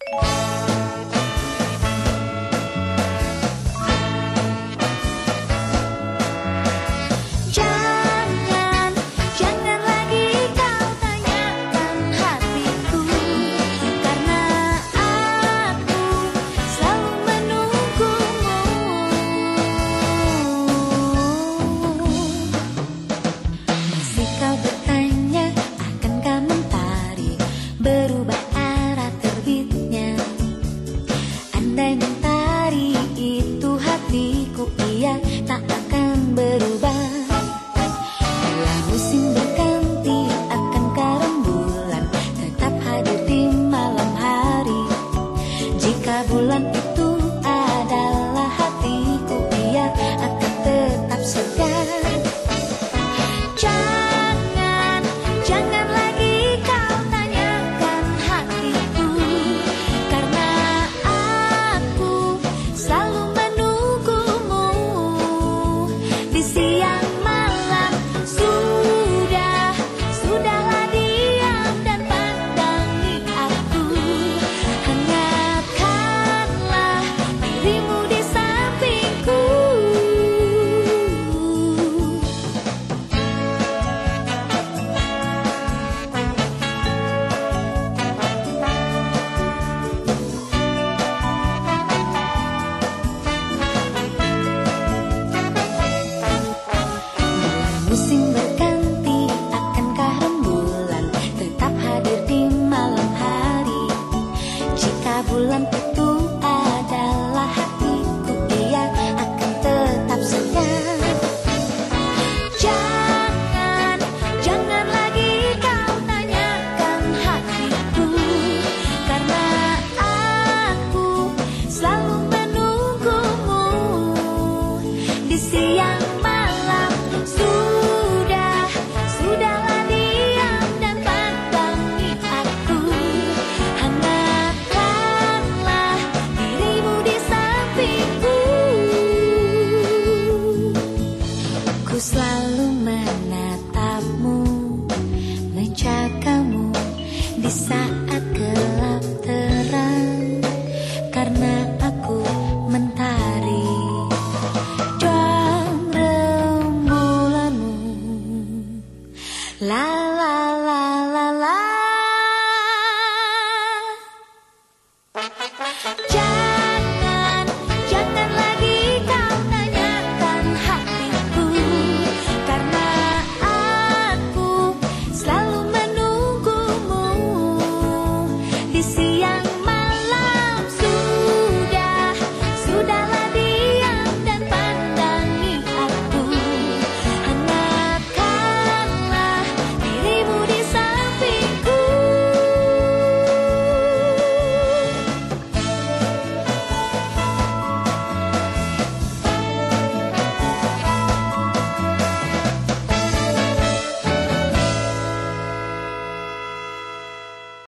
Jangan, jangan lagi kau tanyakan hatiku, karena aku selalu menunggumu. Masih kau bertanya, akankah mentari berubah arah terbitnya? Andai mentari itu hatiku, ia tak akan berubah. Bila musim berganti, akankah rembulan tetap hadir di malam hari? Jika bulan itu